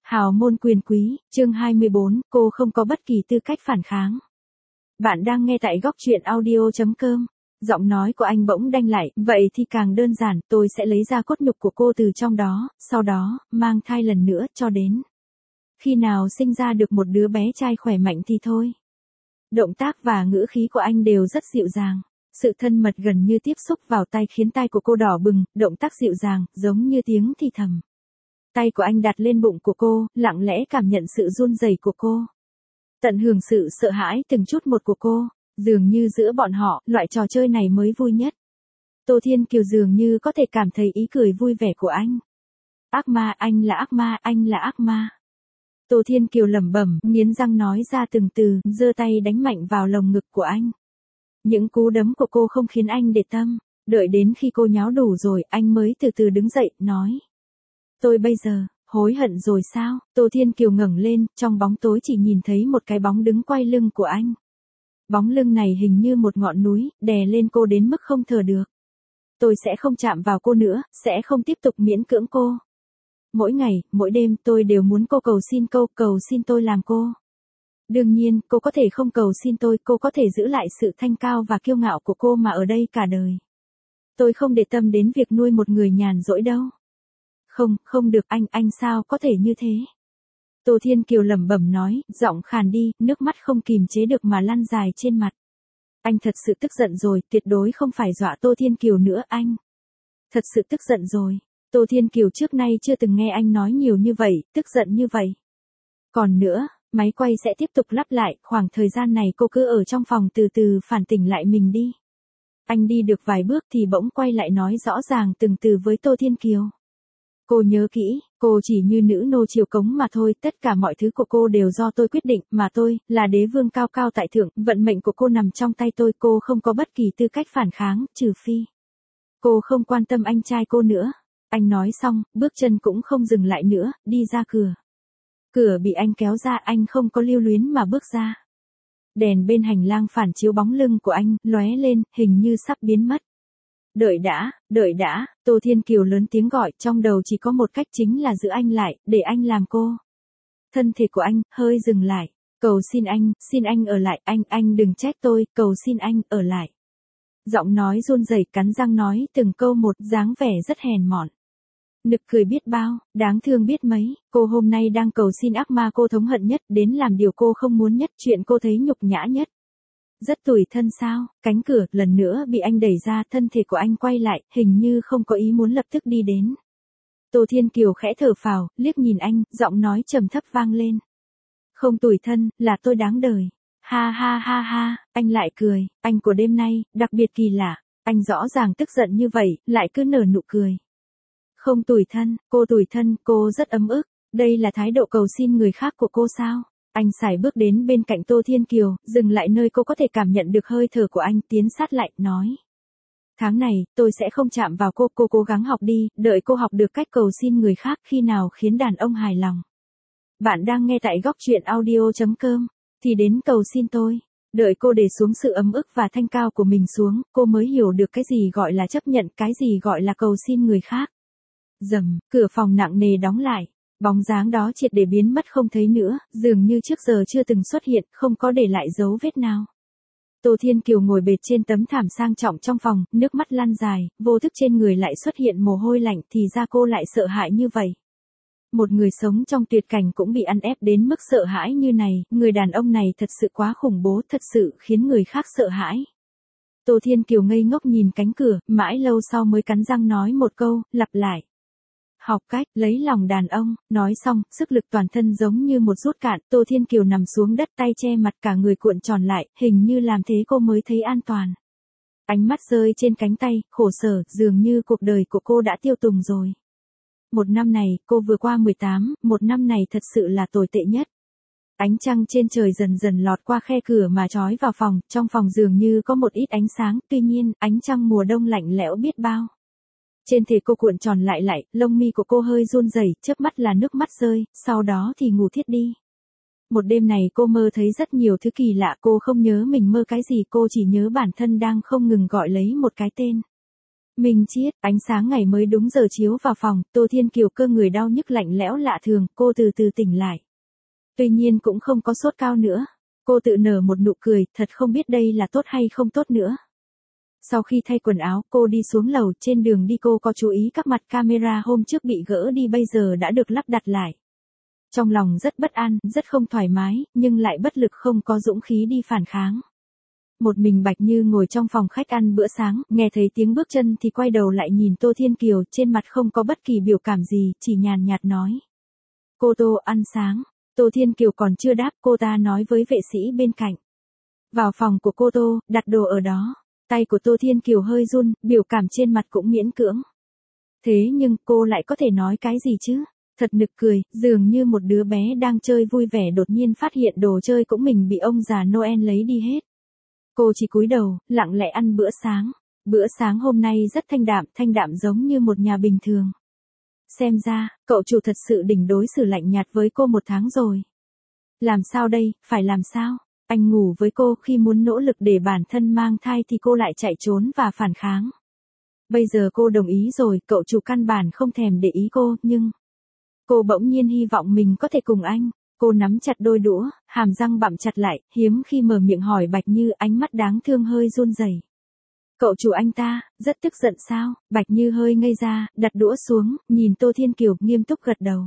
Hào môn quyền quý, chương 24, cô không có bất kỳ tư cách phản kháng. Bạn đang nghe tại góc truyện audio.com. Giọng nói của anh bỗng đanh lại, vậy thì càng đơn giản, tôi sẽ lấy ra cốt nhục của cô từ trong đó, sau đó, mang thai lần nữa, cho đến khi nào sinh ra được một đứa bé trai khỏe mạnh thì thôi. Động tác và ngữ khí của anh đều rất dịu dàng. Sự thân mật gần như tiếp xúc vào tay khiến tai của cô đỏ bừng, động tác dịu dàng, giống như tiếng thì thầm. Tay của anh đặt lên bụng của cô, lặng lẽ cảm nhận sự run rẩy của cô. Tận hưởng sự sợ hãi từng chút một của cô, dường như giữa bọn họ, loại trò chơi này mới vui nhất. Tô Thiên Kiều dường như có thể cảm thấy ý cười vui vẻ của anh. Ác ma, anh là ác ma, anh là ác ma. Tô Thiên Kiều lẩm bẩm, nghiến răng nói ra từng từ, giơ tay đánh mạnh vào lồng ngực của anh. Những cú đấm của cô không khiến anh để tâm, đợi đến khi cô nháo đủ rồi, anh mới từ từ đứng dậy, nói. Tôi bây giờ, hối hận rồi sao? Tô Thiên Kiều ngẩng lên, trong bóng tối chỉ nhìn thấy một cái bóng đứng quay lưng của anh. Bóng lưng này hình như một ngọn núi, đè lên cô đến mức không thở được. Tôi sẽ không chạm vào cô nữa, sẽ không tiếp tục miễn cưỡng cô. Mỗi ngày, mỗi đêm tôi đều muốn cô cầu xin tôi làm cô. Đương nhiên, cô có thể không cầu xin tôi, cô có thể giữ lại sự thanh cao và kiêu ngạo của cô mà ở đây cả đời. Tôi không để tâm đến việc nuôi một người nhàn rỗi đâu. Không được anh sao có thể như thế? Tô Thiên Kiều lẩm bẩm nói, giọng khàn đi, nước mắt không kìm chế được mà lăn dài trên mặt. Anh thật sự tức giận rồi, tuyệt đối không phải dọa Tô Thiên Kiều nữa anh. Thật sự tức giận rồi. Tô Thiên Kiều trước nay chưa từng nghe anh nói nhiều như vậy, tức giận như vậy. Còn nữa, máy quay sẽ tiếp tục lắp lại, khoảng thời gian này cô cứ ở trong phòng từ từ phản tỉnh lại mình đi. Anh đi được vài bước thì bỗng quay lại nói rõ ràng từng từ với Tô Thiên Kiều. Cô nhớ kỹ, cô chỉ như nữ nô chiều cống mà thôi, tất cả mọi thứ của cô đều do tôi quyết định, mà tôi, là đế vương cao cao tại thượng, vận mệnh của cô nằm trong tay tôi, cô không có bất kỳ tư cách phản kháng, trừ phi. Cô không quan tâm anh trai cô nữa. Anh nói xong, bước chân cũng không dừng lại nữa, đi ra cửa. Cửa bị anh kéo ra, anh không có lưu luyến mà bước ra. Đèn bên hành lang phản chiếu bóng lưng của anh, lóe lên, hình như sắp biến mất. Đợi đã, Tô Thiên Kiều lớn tiếng gọi, trong đầu chỉ có một cách chính là giữ anh lại, để anh làm cô. Thân thể của anh, hơi dừng lại, cầu xin anh ở lại, anh đừng trách tôi, cầu xin anh, ở lại. Giọng nói run rẩy cắn răng nói từng câu một, dáng vẻ rất hèn mọn. Nực cười biết bao, đáng thương biết mấy, cô hôm nay đang cầu xin ác ma cô thống hận nhất, đến làm điều cô không muốn nhất, chuyện cô thấy nhục nhã nhất. Rất tủi thân sao? Cánh cửa lần nữa bị anh đẩy ra, thân thể của anh quay lại, hình như không có ý muốn lập tức đi đến. Tô Thiên Kiều khẽ thở phào, liếc nhìn anh, giọng nói trầm thấp vang lên. Không tủi thân, là tôi đáng đời. Ha, anh lại cười, anh của đêm nay, đặc biệt kỳ lạ, anh rõ ràng tức giận như vậy, lại cứ nở nụ cười. Không tủi thân, cô rất ấm ức, đây là thái độ cầu xin người khác của cô sao? Anh sải bước đến bên cạnh Tô Thiên Kiều, dừng lại nơi cô có thể cảm nhận được hơi thở của anh, tiến sát lại, nói. Tháng này, tôi sẽ không chạm vào cô cố gắng học đi, đợi cô học được cách cầu xin người khác khi nào khiến đàn ông hài lòng. Bạn đang nghe tại góc truyện audio.com, thì đến cầu xin tôi. Đợi cô để xuống sự ấm ức và thanh cao của mình xuống, cô mới hiểu được cái gì gọi là chấp nhận, cái gì gọi là cầu xin người khác. Rầm, cửa phòng nặng nề đóng lại. Bóng dáng đó triệt để biến mất không thấy nữa, dường như trước giờ chưa từng xuất hiện, không có để lại dấu vết nào. Tô Thiên Kiều ngồi bệt trên tấm thảm sang trọng trong phòng, nước mắt lăn dài, vô thức trên người lại xuất hiện mồ hôi lạnh, thì ra cô lại sợ hãi như vậy. Một người sống trong tuyệt cảnh cũng bị ăn ép đến mức sợ hãi như này, người đàn ông này thật sự quá khủng bố, thật sự khiến người khác sợ hãi. Tô Thiên Kiều ngây ngốc nhìn cánh cửa, mãi lâu sau mới cắn răng nói một câu, lặp lại. Học cách lấy lòng đàn ông, nói xong, sức lực toàn thân giống như một rút cạn, Tô Thiên Kiều nằm xuống đất, tay che mặt, cả người cuộn tròn lại, hình như làm thế cô mới thấy an toàn. Ánh mắt rơi trên cánh tay, khổ sở, dường như cuộc đời của cô đã tiêu tùng rồi. Một năm này, cô vừa qua 18, một năm này thật sự là tồi tệ nhất. Ánh trăng trên trời dần dần lọt qua khe cửa mà chói vào phòng, trong phòng dường như có một ít ánh sáng, tuy nhiên, ánh trăng mùa đông lạnh lẽo biết bao. Trên thể cô cuộn tròn lại, lông mi của cô hơi run rẩy, chớp mắt là nước mắt rơi, sau đó thì ngủ thiếp đi. Một đêm này cô mơ thấy rất nhiều thứ kỳ lạ, cô không nhớ mình mơ cái gì, cô chỉ nhớ bản thân đang không ngừng gọi lấy một cái tên. Minh Chiết, ánh sáng ngày mới đúng giờ chiếu vào phòng, Tô Thiên Kiều cơ người đau nhức lạnh lẽo lạ thường, cô từ từ tỉnh lại. Tuy nhiên cũng không có sốt cao nữa. Cô tự nở một nụ cười, thật không biết đây là tốt hay không tốt nữa. Sau khi thay quần áo, cô đi xuống lầu, trên đường đi cô có chú ý các mặt camera hôm trước bị gỡ đi bây giờ đã được lắp đặt lại. Trong lòng rất bất an, rất không thoải mái, nhưng lại bất lực không có dũng khí đi phản kháng. Một mình Bạch Như ngồi trong phòng khách ăn bữa sáng, nghe thấy tiếng bước chân thì quay đầu lại nhìn Tô Thiên Kiều, trên mặt không có bất kỳ biểu cảm gì, chỉ nhàn nhạt nói. Cô Tô ăn sáng. Tô Thiên Kiều còn chưa đáp, cô ta nói với vệ sĩ bên cạnh. Vào phòng của cô Tô, đặt đồ ở đó. Tay của Tô Thiên Kiều hơi run, biểu cảm trên mặt cũng miễn cưỡng. Thế nhưng cô lại có thể nói cái gì chứ? Thật nực cười, dường như một đứa bé đang chơi vui vẻ đột nhiên phát hiện đồ chơi cũng mình bị ông già Noel lấy đi hết. Cô chỉ cúi đầu, lặng lẽ ăn bữa sáng. Bữa sáng hôm nay rất thanh đạm giống như một nhà bình thường. Xem ra, cậu chủ thật sự đỉnh đối xử lạnh nhạt với cô 1 tháng rồi. Làm sao đây, phải làm sao? Anh ngủ với cô khi muốn nỗ lực để bản thân mang thai thì cô lại chạy trốn và phản kháng. Bây giờ cô đồng ý rồi, cậu chủ căn bản không thèm để ý cô, nhưng... Cô bỗng nhiên hy vọng mình có thể cùng anh. Cô nắm chặt đôi đũa, hàm răng bặm chặt lại, hiếm khi mở miệng hỏi Bạch Như, ánh mắt đáng thương hơi run rẩy. Cậu chủ anh ta, rất tức giận sao? Bạch Như hơi ngây ra, đặt đũa xuống, nhìn Tô Thiên Kiều, nghiêm túc gật đầu.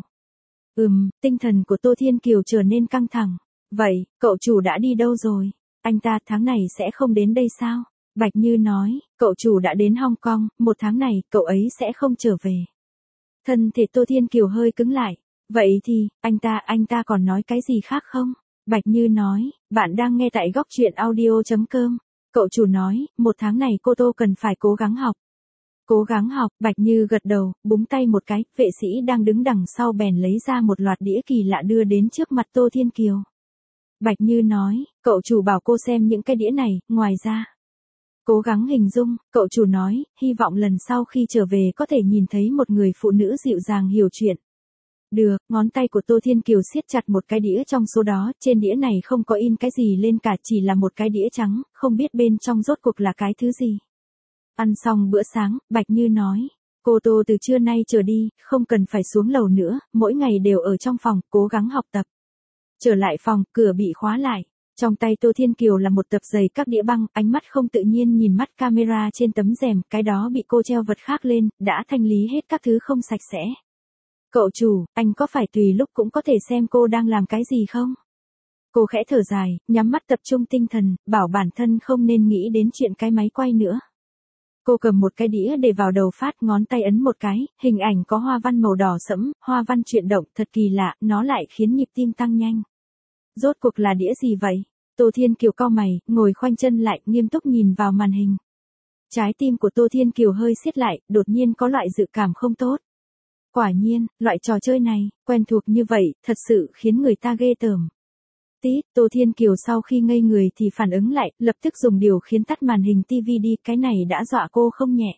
Tinh thần của Tô Thiên Kiều trở nên căng thẳng. Vậy, cậu chủ đã đi đâu rồi? Anh ta tháng này sẽ không đến đây sao? Bạch Như nói, cậu chủ đã đến Hong Kong, 1 tháng này, cậu ấy sẽ không trở về. Thân thể Tô Thiên Kiều hơi cứng lại. Vậy thì, anh ta còn nói cái gì khác không? Bạch Như nói, bạn đang nghe tại góc truyện audio.com. Cậu chủ nói, 1 tháng này cô Tô cần phải cố gắng học. Cố gắng học, Bạch Như gật đầu, búng tay một cái, vệ sĩ đang đứng đằng sau bèn lấy ra một loạt đĩa kỳ lạ đưa đến trước mặt Tô Thiên Kiều. Bạch Như nói, cậu chủ bảo cô xem những cái đĩa này, ngoài ra. Cố gắng hình dung, cậu chủ nói, hy vọng lần sau khi trở về có thể nhìn thấy một người phụ nữ dịu dàng hiểu chuyện. Được, ngón tay của Tô Thiên Kiều siết chặt một cái đĩa trong số đó, trên đĩa này không có in cái gì lên cả, chỉ là một cái đĩa trắng, không biết bên trong rốt cuộc là cái thứ gì. Ăn xong bữa sáng, Bạch Như nói, cô Tô từ trưa nay trở đi, không cần phải xuống lầu nữa, mỗi ngày đều ở trong phòng, cố gắng học tập. Trở lại phòng, cửa bị khóa lại. Trong tay Tô Thiên Kiều là một tập giày các đĩa băng, ánh mắt không tự nhiên nhìn mắt camera trên tấm rèm, cái đó bị cô treo vật khác lên, đã thanh lý hết các thứ không sạch sẽ. Cậu chủ, anh có phải tùy lúc cũng có thể xem cô đang làm cái gì không? Cô khẽ thở dài, nhắm mắt tập trung tinh thần, bảo bản thân không nên nghĩ đến chuyện cái máy quay nữa. Cô cầm một cái đĩa để vào đầu phát, ngón tay ấn một cái, hình ảnh có hoa văn màu đỏ sẫm, hoa văn chuyển động, thật kỳ lạ, nó lại khiến nhịp tim tăng nhanh. Rốt cuộc là đĩa gì vậy? Tô Thiên Kiều cau mày, ngồi khoanh chân lại, nghiêm túc nhìn vào màn hình. Trái tim của Tô Thiên Kiều hơi siết lại, đột nhiên có loại dự cảm không tốt. Quả nhiên, loại trò chơi này, quen thuộc như vậy, thật sự khiến người ta ghê tởm. Tít, Tô Thiên Kiều sau khi ngây người thì phản ứng lại, lập tức dùng điều khiến tắt màn hình TV đi, cái này đã dọa cô không nhẹ.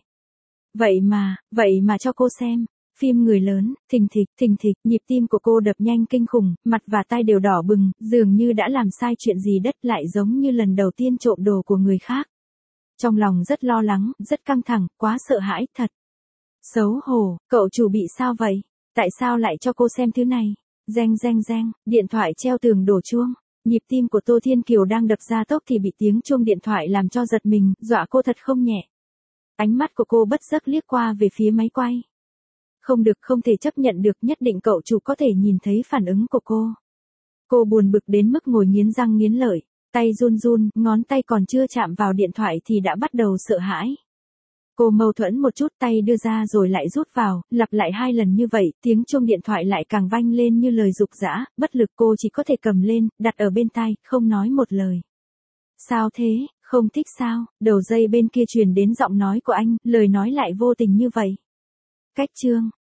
Vậy mà cho cô xem. Phim người lớn, thình thịch, nhịp tim của cô đập nhanh kinh khủng, mặt và tai đều đỏ bừng, dường như đã làm sai chuyện gì đất, lại giống như lần đầu tiên trộm đồ của người khác. Trong lòng rất lo lắng, rất căng thẳng, quá sợ hãi, thật. Xấu hổ, cậu chủ bị sao vậy? Tại sao lại cho cô xem thứ này? Reng, điện thoại treo tường đổ chuông. Nhịp tim của Tô Thiên Kiều đang đập ra tốc thì bị tiếng chuông điện thoại làm cho giật mình, dọa cô thật không nhẹ. Ánh mắt của cô bất giác liếc qua về phía máy quay. Không được, không thể chấp nhận được, nhất định cậu chủ có thể nhìn thấy phản ứng của cô. Cô buồn bực đến mức ngồi nghiến răng nghiến lợi, tay run, ngón tay còn chưa chạm vào điện thoại thì đã bắt đầu sợ hãi. Cô mâu thuẫn một chút, tay đưa ra rồi lại rút vào, lặp lại 2 lần như vậy, tiếng chuông điện thoại lại càng vang lên như lời giục giã, bất lực cô chỉ có thể cầm lên, đặt ở bên tai, không nói một lời. Sao thế, không thích sao? Đầu dây bên kia truyền đến giọng nói của anh, lời nói lại vô tình như vậy. Cách chương.